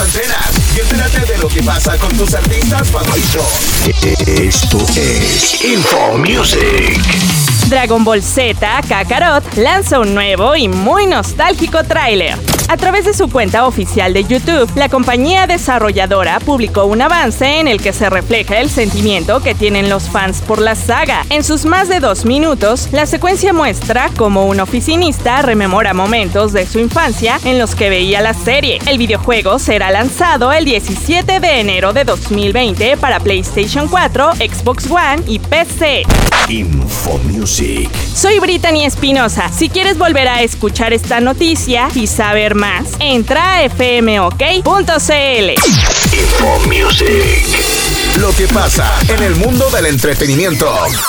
antenas y entérate de lo que pasa con tus artistas favoritos. Esto es Info Music. Dragon Ball Z, Kakarot, lanza un nuevo y muy nostálgico tráiler. A través de su cuenta oficial de YouTube, la compañía desarrolladora publicó un avance en el que se refleja el sentimiento que tienen los fans por la saga. En sus más de 2 minutos, la secuencia muestra cómo un oficinista rememora momentos de su infancia en los que veía la serie. El videojuego será lanzado el 17 de enero de 2020 para PlayStation 4, Xbox One y PC. Info Music. Soy Brittany Espinosa. Si quieres volver a escuchar esta noticia y saber más, entra a fmok.cl. Info Music. Lo que pasa en el mundo del entretenimiento.